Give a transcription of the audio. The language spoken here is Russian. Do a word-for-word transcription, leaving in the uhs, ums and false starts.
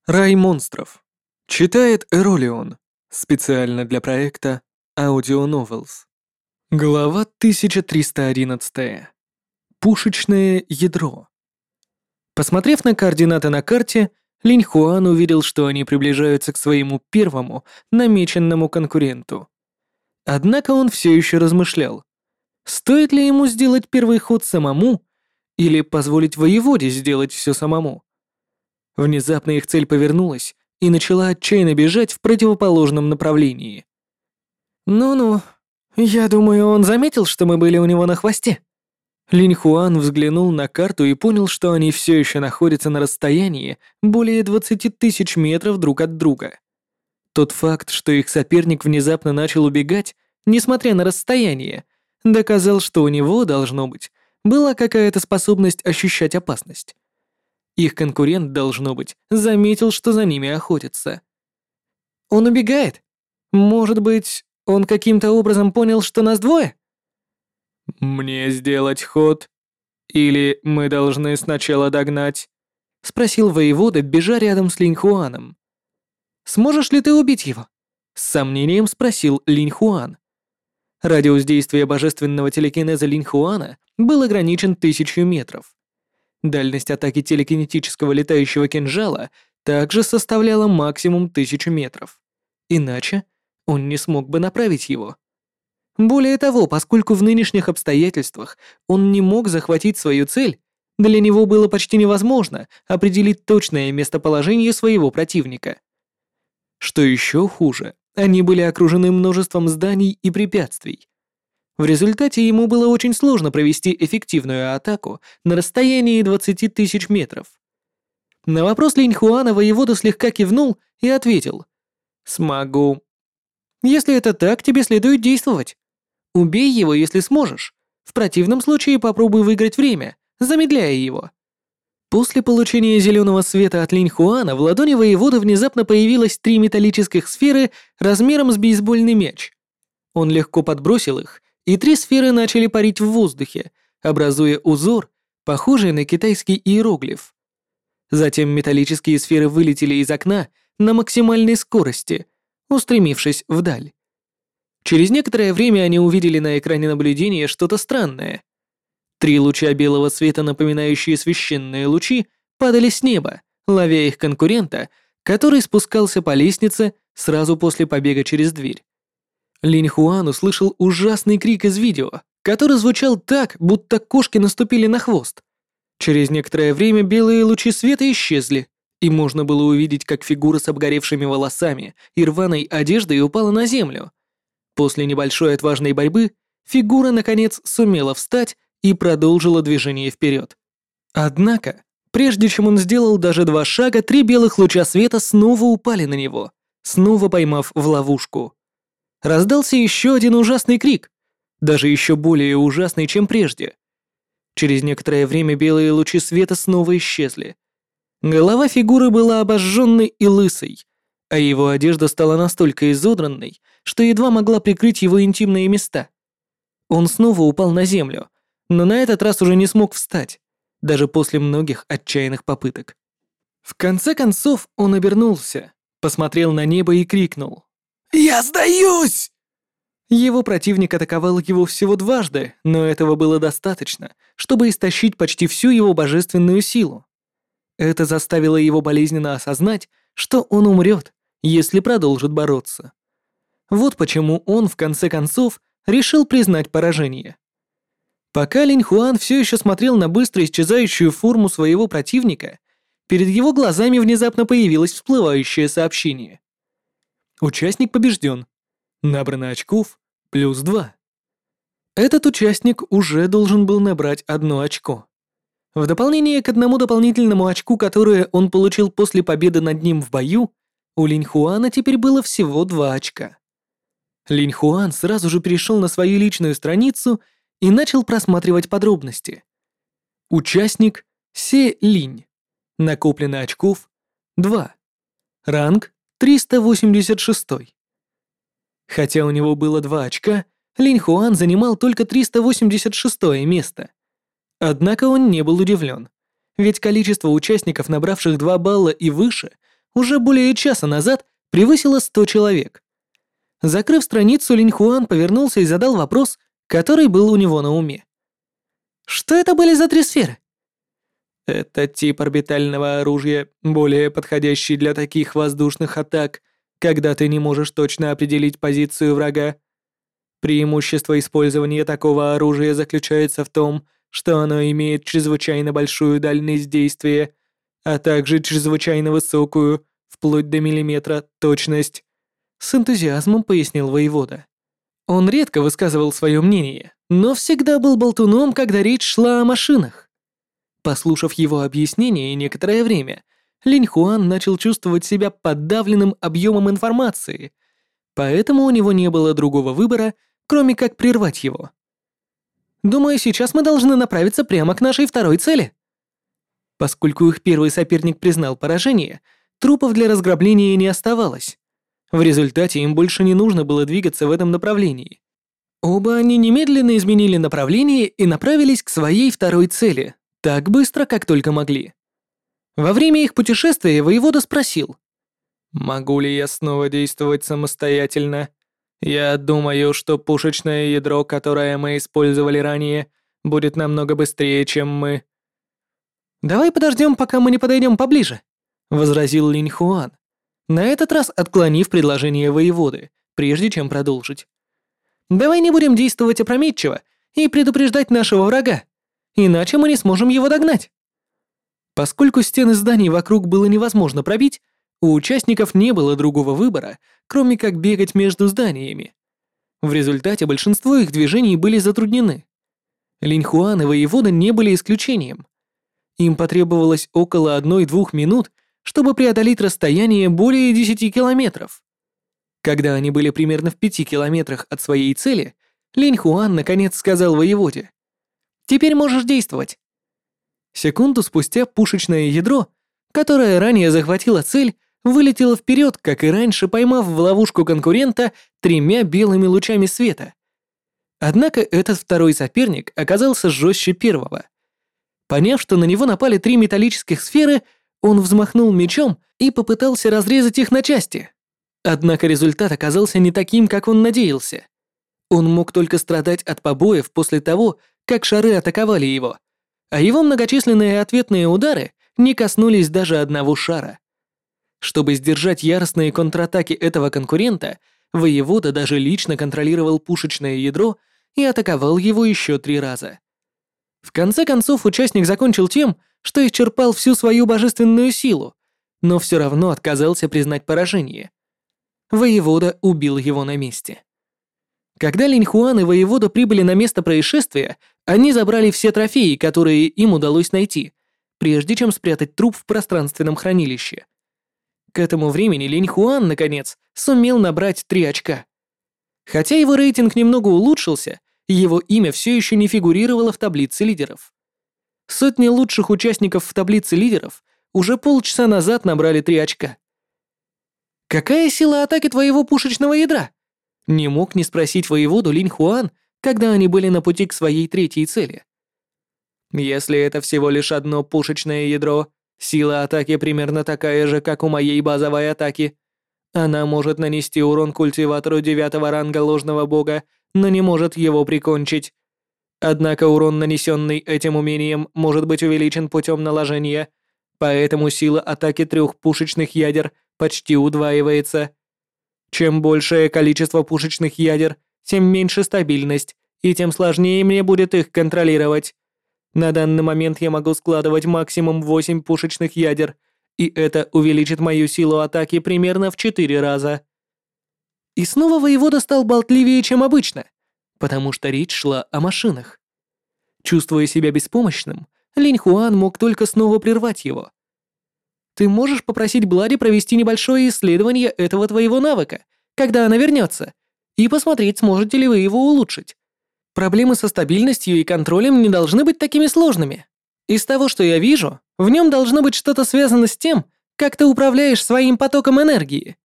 Рай монстров. Читает Эролион. Специально для проекта Audio Novels. Глава тысяча триста одиннадцать. Пушечное ядро. Посмотрев на координаты на карте, Линь Хуан увидел, что они приближаются к своему первому намеченному конкуренту. Однако он все еще размышлял, стоит ли ему сделать первый ход самому или позволить воеводе сделать все самому. Внезапно их цель повернулась и начала отчаянно бежать в противоположном направлении. «Ну-ну, я думаю, он заметил, что мы были у него на хвосте». Линь Хуан взглянул на карту и понял, что они все еще находятся на расстоянии более двадцати тысяч метров друг от друга. Тот факт, что их соперник внезапно начал убегать, несмотря на расстояние, доказал, что у него, должно быть, была какая-то способность ощущать опасность. Их конкурент, должно быть, заметил, что за ними охотятся. Он убегает? Может быть, он каким-то образом понял, что нас двое? «Мне сделать ход? Или мы должны сначала догнать?» — спросил воевода, бежа рядом с Линь Хуаном. «Сможешь ли ты убить его?» — с сомнением спросил Линь Хуан. Радиус действия божественного телекинеза Линь Хуана был ограничен тысячу метров. Дальность атаки телекинетического летающего кинжала также составляла максимум тысячу метров. Иначе он не смог бы направить его. Более того, поскольку в нынешних обстоятельствах он не мог захватить свою цель, для него было почти невозможно определить точное местоположение своего противника. Что еще хуже, они были окружены множеством зданий и препятствий. В результате ему было очень сложно провести эффективную атаку на расстоянии двадцати тысяч метров. На вопрос Линь Хуана воевода слегка кивнул и ответил: «Смогу. Если это так, тебе следует действовать. Убей его, если сможешь. В противном случае попробуй выиграть время, замедляя его». После получения зеленого света от Линь Хуана в ладони воеводы внезапно появилось три металлических сферы размером с бейсбольный мяч. Он легко подбросил их, и три сферы начали парить в воздухе, образуя узор, похожий на китайский иероглиф. Затем металлические сферы вылетели из окна на максимальной скорости, устремившись вдаль. Через некоторое время они увидели на экране наблюдения что-то странное. Три луча белого света, напоминающие священные лучи, падали с неба, ловя их конкурента, который спускался по лестнице сразу после побега через дверь. Линь Хуан услышал ужасный крик из видео, который звучал так, будто кошки наступили на хвост. Через некоторое время белые лучи света исчезли, и можно было увидеть, как фигура с обгоревшими волосами и рваной одеждой упала на землю. После небольшой отважной борьбы фигура, наконец, сумела встать и продолжила движение вперед. Однако, прежде чем он сделал даже два шага, три белых луча света снова упали на него, снова поймав в ловушку. Раздался еще один ужасный крик, даже еще более ужасный, чем прежде. Через некоторое время белые лучи света снова исчезли. Голова фигуры была обожженной и лысой, а его одежда стала настолько изодранной, что едва могла прикрыть его интимные места. Он снова упал на землю, но на этот раз уже не смог встать, даже после многих отчаянных попыток. В конце концов он обернулся, посмотрел на небо и крикнул: «Я сдаюсь!» Его противник атаковал его всего дважды, но этого было достаточно, чтобы истощить почти всю его божественную силу. Это заставило его болезненно осознать, что он умрет, если продолжит бороться. Вот почему он, в конце концов, решил признать поражение. Пока Линь Хуан все еще смотрел на быстро исчезающую форму своего противника, перед его глазами внезапно появилось всплывающее сообщение. Участник побежден. Набрано очков плюс два. Этот участник уже должен был набрать одно очко. В дополнение к одному дополнительному очку, которое он получил после победы над ним в бою, у Линь Хуана теперь было всего два очка. Линь Хуан сразу же перешел на свою личную страницу и начал просматривать подробности. Участник Се Линь. Накоплено очков два. Ранг триста восемьдесят шесть. Хотя у него было два очка, Линь Хуан занимал только триста восемьдесят шестое место. Однако он не был удивлен, ведь количество участников, набравших два балла и выше, уже более часа назад превысило сто человек. Закрыв страницу, Линь Хуан повернулся и задал вопрос, который был у него на уме. Что это были за три сферы? Это тип орбитального оружия, более подходящий для таких воздушных атак, когда ты не можешь точно определить позицию врага. Преимущество использования такого оружия заключается в том, что оно имеет чрезвычайно большую дальность действия, а также чрезвычайно высокую, вплоть до миллиметра, точность. С энтузиазмом пояснил воевода. Он редко высказывал свое мнение, но всегда был болтуном, когда речь шла о машинах. Послушав его объяснение некоторое время, Линь Хуан начал чувствовать себя подавленным объемом информации, поэтому у него не было другого выбора, кроме как прервать его. «Думаю, сейчас мы должны направиться прямо к нашей второй цели». Поскольку их первый соперник признал поражение, трупов для разграбления не оставалось. В результате им больше не нужно было двигаться в этом направлении. Оба они немедленно изменили направление и направились к своей второй цели, так быстро, как только могли. Во время их путешествия воевода спросил: «Могу ли я снова действовать самостоятельно? Я думаю, что пушечное ядро, которое мы использовали ранее, будет намного быстрее, чем мы». «Давай подождем, пока мы не подойдем поближе», — возразил Линь Хуан, на этот раз отклонив предложение воеводы, прежде чем продолжить. «Давай не будем действовать опрометчиво и предупреждать нашего врага, иначе мы не сможем его догнать». Поскольку стены зданий вокруг было невозможно пробить, у участников не было другого выбора, кроме как бегать между зданиями. В результате большинство их движений были затруднены. Линь Хуан и воевода не были исключением. Им потребовалось около одной-двух минут, чтобы преодолеть расстояние более десяти километров. Когда они были примерно в пяти километрах от своей цели, Линь Хуан наконец сказал воеводе: «Теперь можешь действовать». Секунду спустя пушечное ядро, которое ранее захватило цель, вылетело вперед, как и раньше, поймав в ловушку конкурента тремя белыми лучами света. Однако этот второй соперник оказался жестче первого. Поняв, что на него напали три металлических сферы, он взмахнул мечом и попытался разрезать их на части. Однако результат оказался не таким, как он надеялся. Он мог только страдать от побоев после того, как шары атаковали его, а его многочисленные ответные удары не коснулись даже одного шара. Чтобы сдержать яростные контратаки этого конкурента, воевода даже лично контролировал пушечное ядро и атаковал его еще три раза. В конце концов, участник закончил тем, что исчерпал всю свою божественную силу, но все равно отказался признать поражение. Воевода убил его на месте. Когда Линь Хуан и воевода прибыли на место происшествия, они забрали все трофеи, которые им удалось найти, прежде чем спрятать труп в пространственном хранилище. К этому времени Линь Хуан, наконец, сумел набрать три очка. Хотя его рейтинг немного улучшился, его имя все еще не фигурировало в таблице лидеров. Сотни лучших участников в таблице лидеров уже полчаса назад набрали три очка. «Какая сила атаки твоего пушечного ядра?» Не мог не спросить воеводу Линь Хуан, когда они были на пути к своей третьей цели. «Если это всего лишь одно пушечное ядро, сила атаки примерно такая же, как у моей базовой атаки. Она может нанести урон культиватору девятого ранга ложного бога, но не может его прикончить. Однако урон, нанесенный этим умением, может быть увеличен путем наложения, поэтому сила атаки трех пушечных ядер почти удваивается. Чем большее количество пушечных ядер, тем меньше стабильность, и тем сложнее мне будет их контролировать. На данный момент я могу складывать максимум восемь пушечных ядер, и это увеличит мою силу атаки примерно в четыре раза». И снова воевода стал болтливее, чем обычно, потому что речь шла о машинах. Чувствуя себя беспомощным, Линь Хуан мог только снова прервать его. «Ты можешь попросить Блади провести небольшое исследование этого твоего навыка, когда она вернется, и посмотреть, сможете ли вы его улучшить. Проблемы со стабильностью и контролем не должны быть такими сложными. Из того, что я вижу, в нем должно быть что-то связано с тем, как ты управляешь своим потоком энергии.